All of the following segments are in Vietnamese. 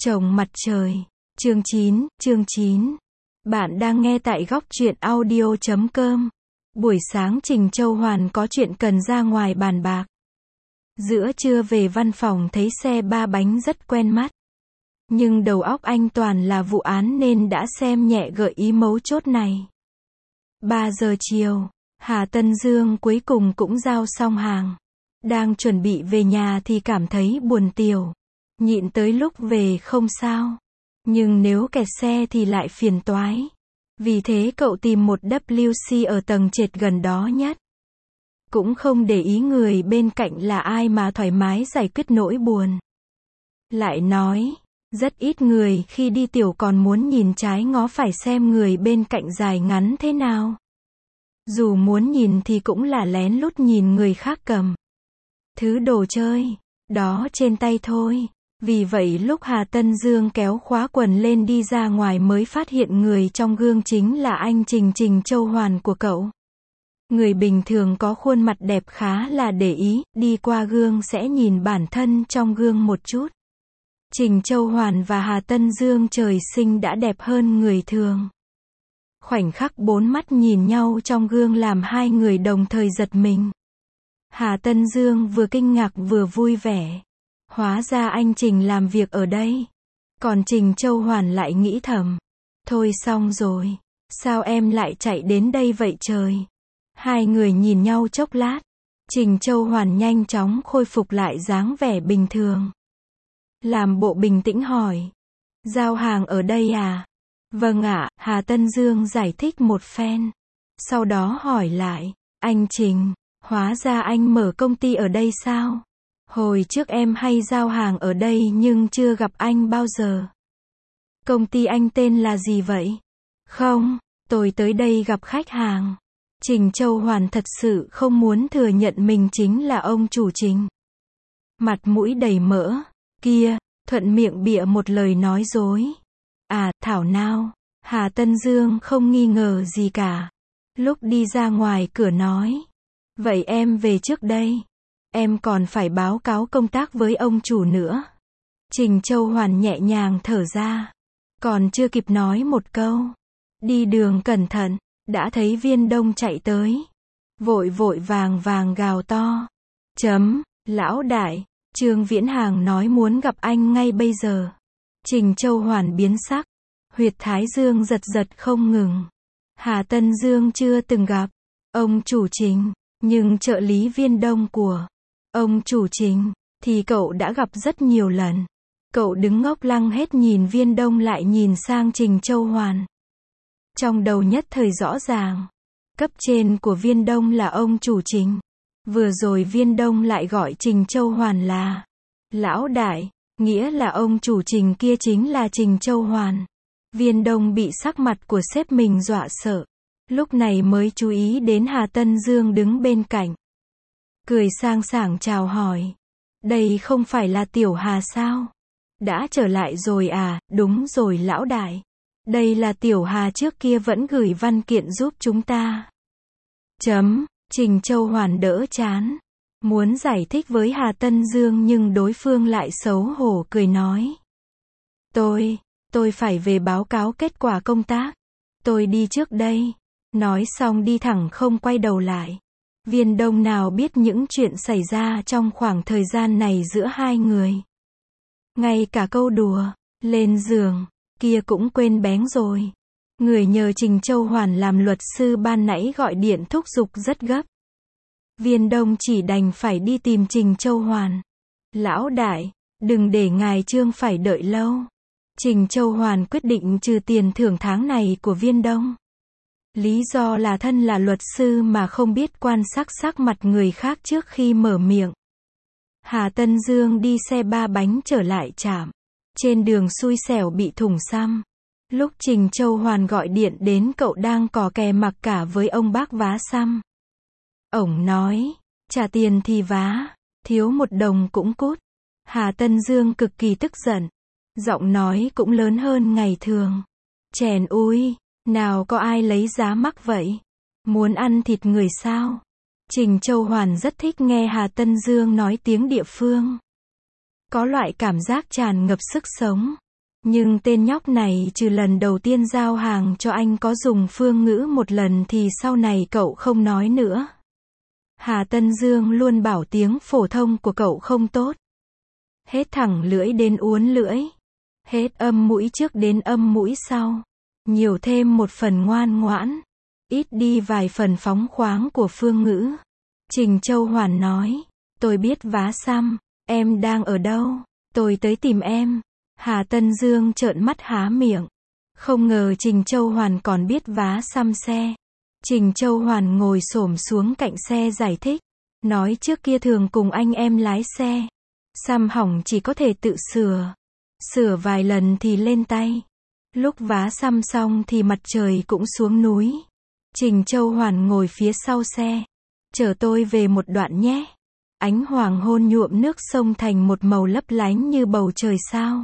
Chồng mặt trời. Chương 9. Bạn đang nghe tại góc truyện audio.com. Buổi sáng Trình Châu Hoàn có chuyện cần ra ngoài bàn bạc. Giữa trưa về văn phòng thấy xe ba bánh rất quen mắt. Nhưng đầu óc anh toàn là vụ án nên đã xem nhẹ gợi ý mấu chốt này. 3 giờ chiều, Hà Tân Dương cuối cùng cũng giao xong hàng. Đang chuẩn bị về nhà thì cảm thấy buồn tiểu. Nhịn tới lúc về không sao. Nhưng nếu kẹt xe thì lại phiền toái. Vì thế cậu tìm một WC ở tầng trệt gần đó nhất. Cũng không để ý người bên cạnh là ai mà thoải mái giải quyết nỗi buồn. Lại nói, rất ít người khi đi tiểu còn muốn nhìn trái ngó phải xem người bên cạnh dài ngắn thế nào. Dù muốn nhìn thì cũng là lén lút nhìn người khác cầm thứ đồ chơi đó trên tay thôi. Vì vậy lúc Hà Tân Dương kéo khóa quần lên đi ra ngoài mới phát hiện người trong gương chính là anh Trình Châu Hoàn của cậu. Người bình thường có khuôn mặt đẹp khá là để ý, đi qua gương sẽ nhìn bản thân trong gương một chút. Trình Châu Hoàn và Hà Tân Dương trời sinh đã đẹp hơn người thường. Khoảnh khắc bốn mắt nhìn nhau trong gương làm hai người đồng thời giật mình. Hà Tân Dương vừa kinh ngạc vừa vui vẻ. Hóa ra anh Trình làm việc ở đây. Còn Trình Châu Hoàn lại nghĩ thầm. Thôi xong rồi. Sao em lại chạy đến đây vậy trời? Hai người nhìn nhau chốc lát. Trình Châu Hoàn nhanh chóng khôi phục lại dáng vẻ bình thường. Làm bộ bình tĩnh hỏi. Giao hàng ở đây à? Vâng ạ, Hà Tân Dương giải thích một phen. Sau đó hỏi lại. Anh Trình, hóa ra anh mở công ty ở đây sao? Hồi trước em hay giao hàng ở đây nhưng chưa gặp anh bao giờ. Công ty anh tên là gì vậy? Không, tôi tới đây gặp khách hàng. Trình Châu Hoàn thật sự không muốn thừa nhận mình chính là ông chủ Trình. Mặt mũi đầy mỡ, kia, thuận miệng bịa một lời nói dối. À, thảo nào, Hà Tân Dương không nghi ngờ gì cả. Lúc đi ra ngoài cửa nói. Vậy em về trước đây. Em còn phải báo cáo công tác với ông chủ nữa. Trình Châu Hoàn nhẹ nhàng thở ra. Còn chưa kịp nói một câu. Đi đường cẩn thận, đã thấy Viên Đông chạy tới. Vội vàng gào to. Lão đại, Trương Viễn Hàng nói muốn gặp anh ngay bây giờ. Trình Châu Hoàn biến sắc. Huyệt thái dương giật không ngừng. Hà Tân Dương chưa từng gặp ông chủ Trình, nhưng trợ lý Viên Đông của ông chủ Trình thì cậu đã gặp rất nhiều lần. Cậu đứng ngốc lăng hết nhìn Viên Đông lại nhìn sang Trình Châu Hoàn. Trong đầu nhất thời rõ ràng, cấp trên của Viên Đông là ông chủ Trình. Vừa rồi Viên Đông lại gọi Trình Châu Hoàn là lão đại, nghĩa là ông chủ Trình kia chính là Trình Châu Hoàn. Viên Đông bị sắc mặt của sếp mình dọa sợ. Lúc này mới chú ý đến Hà Tân Dương đứng bên cạnh. Cười sang sảng chào hỏi. Đây không phải là Tiểu Hà sao? Đã trở lại rồi à? Đúng rồi lão đại. Đây là Tiểu Hà trước kia vẫn gửi văn kiện giúp chúng ta. Trình Châu Hoàn đỡ chán. Muốn giải thích với Hà Tân Dương nhưng đối phương lại xấu hổ cười nói. Tôi phải về báo cáo kết quả công tác. Tôi đi trước đây. Nói xong đi thẳng không quay đầu lại. Viên Đông nào biết những chuyện xảy ra trong khoảng thời gian này giữa hai người. Ngay cả câu đùa, lên giường, kia cũng quên béng rồi. Người nhờ Trình Châu Hoàn làm luật sư ban nãy gọi điện thúc giục rất gấp. Viên Đông chỉ đành phải đi tìm Trình Châu Hoàn. Lão đại, đừng để ngài Trương phải đợi lâu. Trình Châu Hoàn quyết định trừ tiền thưởng tháng này của Viên Đông. Lý do là thân là luật sư mà không biết quan sát sắc mặt người khác trước khi mở miệng. Hà Tân Dương đi xe ba bánh trở lại trạm. Trên đường xui xẻo bị thủng xăm. Lúc Trình Châu Hoàn gọi điện đến cậu đang cò kè mặc cả với ông bác vá xăm. Ổng nói, trả tiền thì vá, thiếu 1 đồng cũng cút. Hà Tân Dương cực kỳ tức giận. Giọng nói cũng lớn hơn ngày thường. Chèn ui, nào có ai lấy giá mắc vậy? Muốn ăn thịt người sao? Trình Châu Hoàn rất thích nghe Hà Tân Dương nói tiếng địa phương. Có loại cảm giác tràn ngập sức sống. Nhưng tên nhóc này trừ lần đầu tiên giao hàng cho anh có dùng phương ngữ một lần thì sau này cậu không nói nữa. Hà Tân Dương luôn bảo tiếng phổ thông của cậu không tốt. Hết thẳng lưỡi đến uốn lưỡi. Hết âm mũi trước đến âm mũi sau. Nhiều thêm một phần ngoan ngoãn. Ít đi vài phần phóng khoáng của phương ngữ. Trình Châu Hoàn nói. Tôi biết vá xăm. Em đang ở đâu? Tôi tới tìm em. Hà Tân Dương trợn mắt há miệng. Không ngờ Trình Châu Hoàn còn biết vá xăm xe. Trình Châu Hoàn ngồi xổm xuống cạnh xe giải thích. Nói trước kia thường cùng anh em lái xe. Xăm hỏng chỉ có thể tự sửa. Sửa vài lần thì lên tay. Lúc vá xăm xong thì mặt trời cũng xuống núi. Trình Châu Hoàn ngồi phía sau xe. Chở tôi về một đoạn nhé. Ánh hoàng hôn nhuộm nước sông thành một màu lấp lánh như bầu trời sao.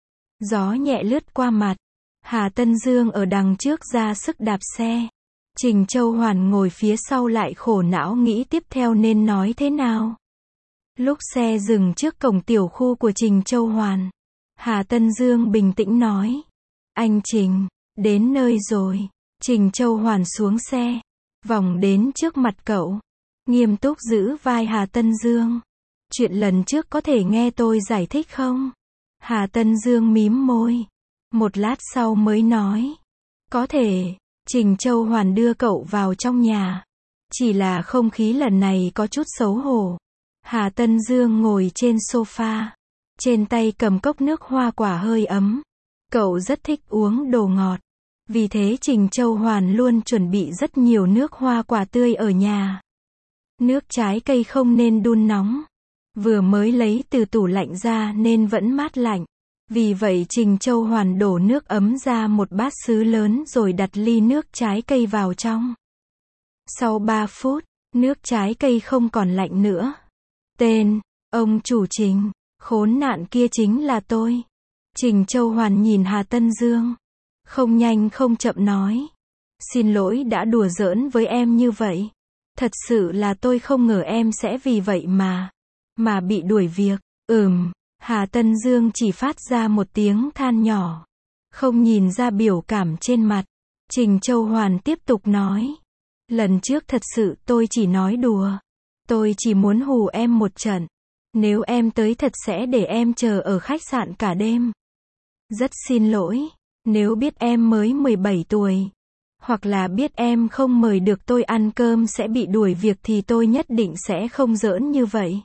Gió nhẹ lướt qua mặt. Hà Tân Dương ở đằng trước ra sức đạp xe. Trình Châu Hoàn ngồi phía sau lại khổ não nghĩ tiếp theo nên nói thế nào. Lúc xe dừng trước cổng tiểu khu của Trình Châu Hoàn, Hà Tân Dương bình tĩnh nói. Anh Trình, đến nơi rồi. Trình Châu Hoàn xuống xe, vòng đến trước mặt cậu. Nghiêm túc giữ vai Hà Tân Dương. Chuyện lần trước có thể nghe tôi giải thích không? Hà Tân Dương mím môi. Một lát sau mới nói. Có thể. Trình Châu Hoàn đưa cậu vào trong nhà. Chỉ là không khí lần này có chút xấu hổ. Hà Tân Dương ngồi trên sofa. Trên tay cầm cốc nước hoa quả hơi ấm. Cậu rất thích uống đồ ngọt. Vì thế Trình Châu Hoàn luôn chuẩn bị rất nhiều nước hoa quả tươi ở nhà. Nước trái cây không nên đun nóng. Vừa mới lấy từ tủ lạnh ra nên vẫn mát lạnh. Vì vậy Trình Châu Hoàn đổ nước ấm ra một bát sứ lớn rồi đặt ly nước trái cây vào trong. Sau 3 phút, nước trái cây không còn lạnh nữa. Tên, ông chủ Trình, khốn nạn kia chính là tôi. Trình Châu Hoàn nhìn Hà Tân Dương. Không nhanh không chậm nói. Xin lỗi đã đùa giỡn với em như vậy. Thật sự là tôi không ngờ em sẽ vì vậy mà bị đuổi việc. Hà Tân Dương chỉ phát ra một tiếng than nhỏ. Không nhìn ra biểu cảm trên mặt. Trình Châu Hoàn tiếp tục nói. Lần trước thật sự tôi chỉ nói đùa. Tôi chỉ muốn hù em một trận. Nếu em tới thật sẽ để em chờ ở khách sạn cả đêm. Rất xin lỗi. Nếu biết em mới 17 tuổi. Hoặc là biết em không mời được tôi ăn cơm sẽ bị đuổi việc thì tôi nhất định sẽ không giỡn như vậy.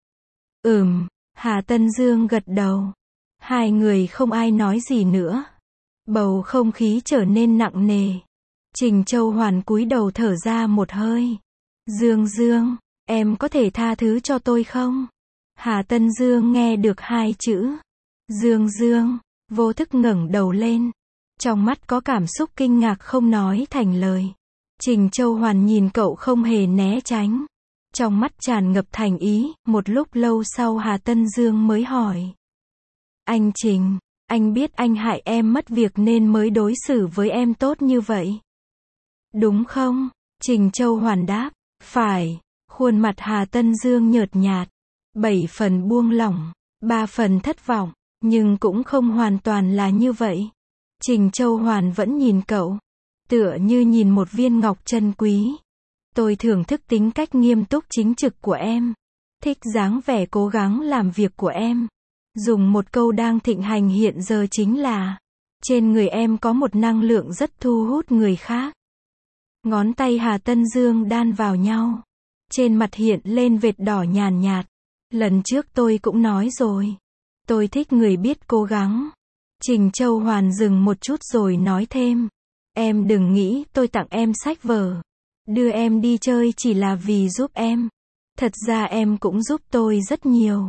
Hà Tân Dương gật đầu. Hai người không ai nói gì nữa. Bầu không khí trở nên nặng nề. Trình Châu Hoàn cúi đầu thở ra một hơi. Dương, em có thể tha thứ cho tôi không? Hà Tân Dương nghe được hai chữ. Dương, vô thức ngẩng đầu lên. Trong mắt có cảm xúc kinh ngạc không nói thành lời. Trình Châu Hoàn nhìn cậu không hề né tránh. Trong mắt tràn ngập thành ý, một lúc lâu sau Hà Tân Dương mới hỏi. Anh Trình, anh biết anh hại em mất việc nên mới đối xử với em tốt như vậy. Đúng không? Trình Châu Hoàn đáp. Phải. Khuôn mặt Hà Tân Dương nhợt nhạt. 7 phần buông lỏng, 3 phần thất vọng, nhưng cũng không hoàn toàn là như vậy. Trình Châu Hoàn vẫn nhìn cậu. Tựa như nhìn một viên ngọc chân quý. Tôi thưởng thức tính cách nghiêm túc chính trực của em. Thích dáng vẻ cố gắng làm việc của em. Dùng một câu đang thịnh hành hiện giờ chính là trên người em có một năng lượng rất thu hút người khác. Ngón tay Hà Tân Dương đan vào nhau. Trên mặt hiện lên vệt đỏ nhàn nhạt. Lần trước tôi cũng nói rồi. Tôi thích người biết cố gắng. Trình Châu Hoàn dừng một chút rồi nói thêm. Em đừng nghĩ tôi tặng em sách vở. Đưa em đi chơi chỉ là vì giúp em. Thật ra em cũng giúp tôi rất nhiều.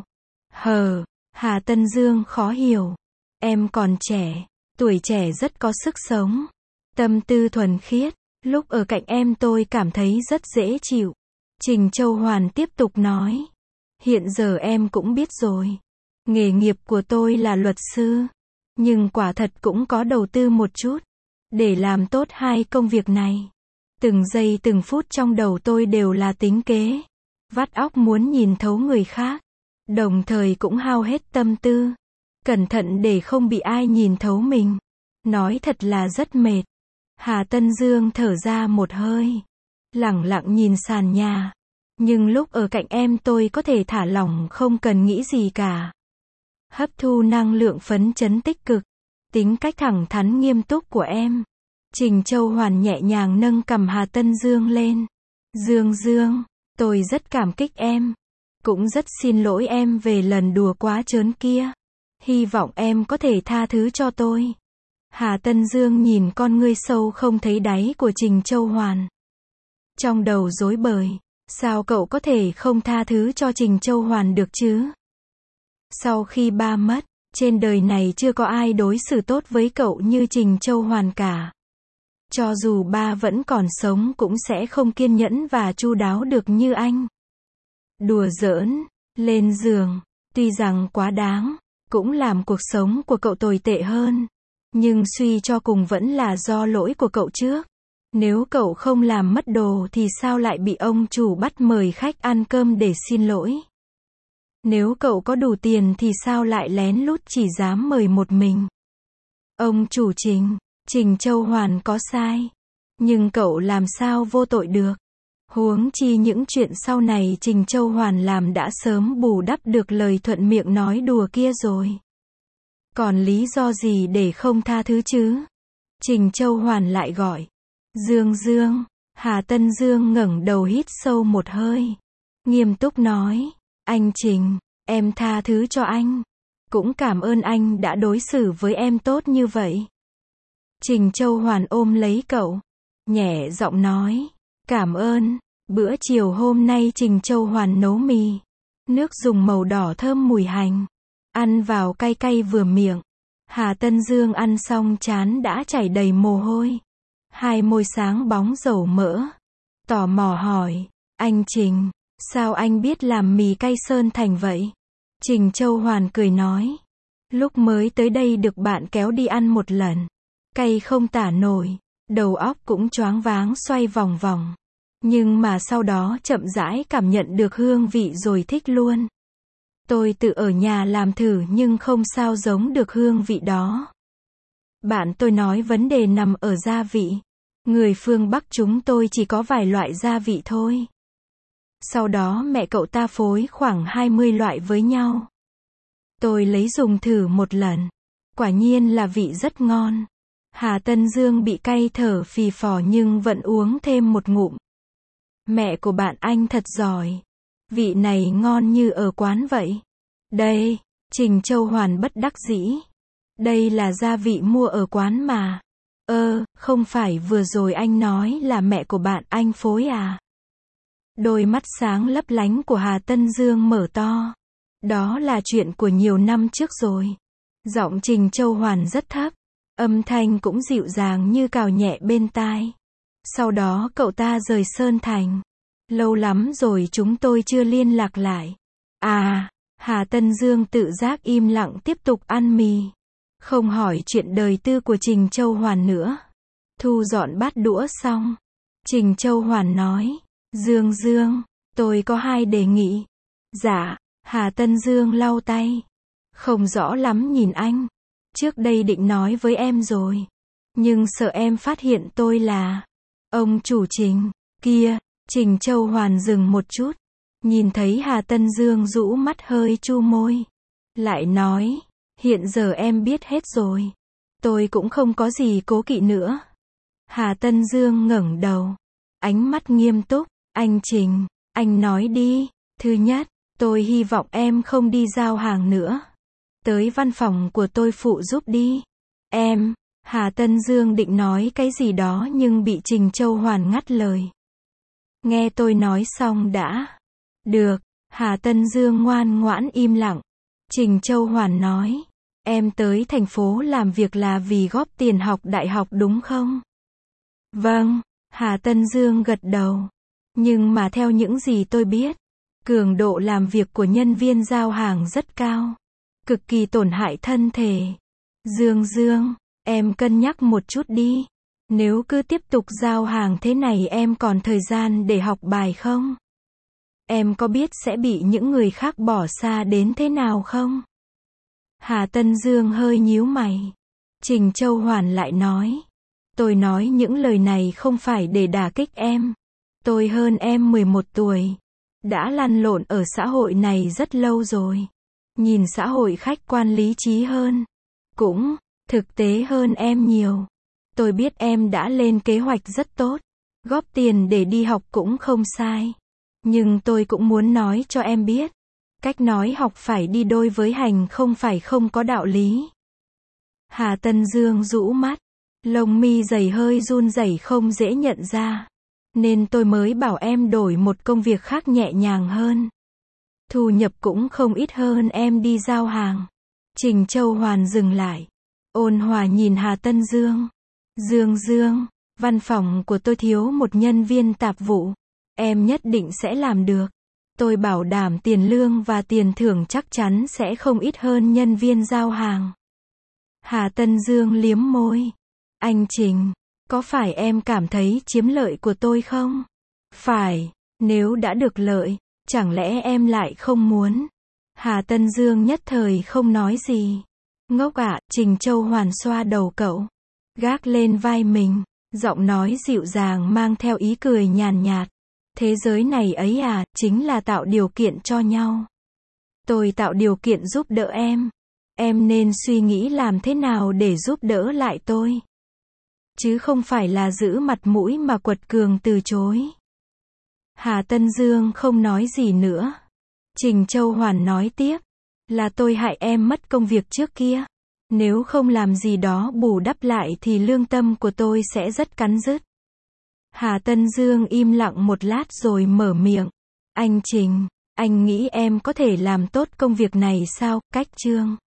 Hà Tân Dương khó hiểu. Em còn trẻ. Tuổi trẻ rất có sức sống. Tâm tư thuần khiết. Lúc ở cạnh em tôi cảm thấy rất dễ chịu. Trình Châu Hoàn tiếp tục nói. Hiện giờ em cũng biết rồi. Nghề nghiệp của tôi là luật sư. Nhưng quả thật cũng có đầu tư một chút. Để làm tốt hai công việc này. Từng giây từng phút trong đầu tôi đều là tính kế. Vắt óc muốn nhìn thấu người khác. Đồng thời cũng hao hết tâm tư. Cẩn thận để không bị ai nhìn thấu mình. Nói thật là rất mệt. Hà Tân Dương thở ra một hơi. Lẳng lặng nhìn sàn nhà. Nhưng lúc ở cạnh em tôi có thể thả lỏng không cần nghĩ gì cả. Hấp thu năng lượng phấn chấn tích cực. Tính cách thẳng thắn nghiêm túc của em. Trình Châu Hoàn nhẹ nhàng nâng cằm Hà Tân Dương lên. Dương Dương, tôi rất cảm kích em. Cũng rất xin lỗi em về lần đùa quá trớn kia. Hy vọng em có thể tha thứ cho tôi. Hà Tân Dương nhìn con ngươi sâu không thấy đáy của Trình Châu Hoàn. Trong đầu rối bời. Sao cậu có thể không tha thứ cho Trình Châu Hoàn được chứ? Sau khi ba mất, trên đời này chưa có ai đối xử tốt với cậu như Trình Châu Hoàn cả. Cho dù ba vẫn còn sống cũng sẽ không kiên nhẫn và chu đáo được như anh. Đùa giỡn, lên giường, tuy rằng quá đáng, cũng làm cuộc sống của cậu tồi tệ hơn. Nhưng suy cho cùng vẫn là do lỗi của cậu trước. Nếu cậu không làm mất đồ thì sao lại bị ông chủ bắt mời khách ăn cơm để xin lỗi? Nếu cậu có đủ tiền thì sao lại lén lút chỉ dám mời một mình? Ông chủ Trình Châu Hoàn có sai. Nhưng cậu làm sao vô tội được? Huống chi những chuyện sau này Trình Châu Hoàn làm đã sớm bù đắp được lời thuận miệng nói đùa kia rồi. Còn lý do gì để không tha thứ chứ? Trình Châu Hoàn lại gọi. Dương Dương. Hà Tân Dương ngẩng đầu hít sâu một hơi. Nghiêm túc nói. Anh Trình, em tha thứ cho anh. Cũng cảm ơn anh đã đối xử với em tốt như vậy. Trình Châu Hoàn ôm lấy cậu. Nhẹ giọng nói. Cảm ơn. Bữa chiều hôm nay Trình Châu Hoàn nấu mì. Nước dùng màu đỏ thơm mùi hành. Ăn vào cay cay vừa miệng. Hà Tân Dương ăn xong trán đã chảy đầy mồ hôi. Hai môi sáng bóng dầu mỡ. Tò mò hỏi. Anh Trình, sao anh biết làm mì cay sơn thành vậy? Trình Châu Hoàn cười nói. Lúc mới tới đây được bạn kéo đi ăn một lần. Cay không tả nổi. Đầu óc cũng choáng váng xoay vòng vòng. Nhưng mà sau đó chậm rãi cảm nhận được hương vị rồi thích luôn. Tôi tự ở nhà làm thử nhưng không sao giống được hương vị đó. Bạn tôi nói vấn đề nằm ở gia vị. Người phương Bắc chúng tôi chỉ có vài loại gia vị thôi. Sau đó mẹ cậu ta phối khoảng 20 loại với nhau. Tôi lấy dùng thử một lần. Quả nhiên là vị rất ngon. Hà Tân Dương bị cay thở phì phò nhưng vẫn uống thêm một ngụm. Mẹ của bạn anh thật giỏi. Vị này ngon như ở quán vậy. Đây, Trình Châu Hoàn bất đắc dĩ. Đây là gia vị mua ở quán mà. Không phải vừa rồi anh nói là mẹ của bạn anh phối à? Đôi mắt sáng lấp lánh của Hà Tân Dương mở to. Đó là chuyện của nhiều năm trước rồi. Giọng Trình Châu Hoàn rất thấp. Âm thanh cũng dịu dàng như cào nhẹ bên tai. Sau đó cậu ta rời Sơn Thành. Lâu lắm rồi chúng tôi chưa liên lạc lại. À, Hà Tân Dương tự giác im lặng tiếp tục ăn mì. Không hỏi chuyện đời tư của Trình Châu Hoàn nữa. Thu dọn bát đũa xong. Trình Châu Hoàn nói. Dương Dương, tôi có hai đề nghị. Dạ, Hà Tân Dương lau tay. Không rõ lắm nhìn anh. Trước đây định nói với em rồi. Nhưng sợ em phát hiện tôi là ông chủ Trình kia. Trình Châu Hoàn dừng một chút. Nhìn thấy Hà Tân Dương rũ mắt hơi chu môi. Lại nói. Hiện giờ em biết hết rồi. Tôi cũng không có gì cố kỵ nữa. Hà Tân Dương ngẩng đầu. Ánh mắt nghiêm túc. Anh Trình, anh nói đi. Thứ nhất, tôi hy vọng em không đi giao hàng nữa. Tới văn phòng của tôi phụ giúp đi. Em, Hà Tân Dương định nói cái gì đó nhưng bị Trình Châu Hoàn ngắt lời. Nghe tôi nói xong đã. Được, Hà Tân Dương ngoan ngoãn im lặng. Trình Châu Hoàn nói. Em tới thành phố làm việc là vì góp tiền học đại học đúng không? Vâng, Hà Tân Dương gật đầu. Nhưng mà theo những gì tôi biết, cường độ làm việc của nhân viên giao hàng rất cao. Cực kỳ tổn hại thân thể. Dương Dương, em cân nhắc một chút đi. Nếu cứ tiếp tục giao hàng thế này em còn thời gian để học bài không? Em có biết sẽ bị những người khác bỏ xa đến thế nào không? Hà Tân Dương hơi nhíu mày. Trình Châu Hoàn lại nói. Tôi nói những lời này không phải để đả kích em. Tôi hơn em 11 tuổi. Đã lăn lộn ở xã hội này rất lâu rồi. Nhìn xã hội khách quan lý trí hơn. Cũng thực tế hơn em nhiều. Tôi biết em đã lên kế hoạch rất tốt. Góp tiền để đi học cũng không sai. Nhưng tôi cũng muốn nói cho em biết. Cách nói học phải đi đôi với hành, không phải không có đạo lý. Hà Tân Dương rũ mắt. Lông mi dày hơi run rẩy không dễ nhận ra. Nên tôi mới bảo em đổi một công việc khác nhẹ nhàng hơn. Thu nhập cũng không ít hơn em đi giao hàng. Trình Châu Hoàn dừng lại. Ôn hòa nhìn Hà Tân Dương. Dương, văn phòng của tôi thiếu một nhân viên tạp vụ. Em nhất định sẽ làm được. Tôi bảo đảm tiền lương và tiền thưởng chắc chắn sẽ không ít hơn nhân viên giao hàng. Hà Tân Dương liếm môi. Anh Trình, có phải em cảm thấy chiếm lợi của tôi không? Phải, nếu đã được lợi, chẳng lẽ em lại không muốn? Hà Tân Dương nhất thời không nói gì. Ngốc ạ, Trình Châu Hoàn xoa đầu cậu. Gác lên vai mình, giọng nói dịu dàng mang theo ý cười nhàn nhạt. Thế giới này ấy à, chính là tạo điều kiện cho nhau. Tôi tạo điều kiện giúp đỡ em. Em nên suy nghĩ làm thế nào để giúp đỡ lại tôi. Chứ không phải là giữ mặt mũi mà quật cường từ chối. Hà Tân Dương không nói gì nữa. Trình Châu Hoàn nói tiếp. Là tôi hại em mất công việc trước kia. Nếu không làm gì đó bù đắp lại thì lương tâm của tôi sẽ rất cắn rứt. Hà Tân Dương im lặng một lát rồi mở miệng. Anh Trình, anh nghĩ em có thể làm tốt công việc này sao? Cách Trương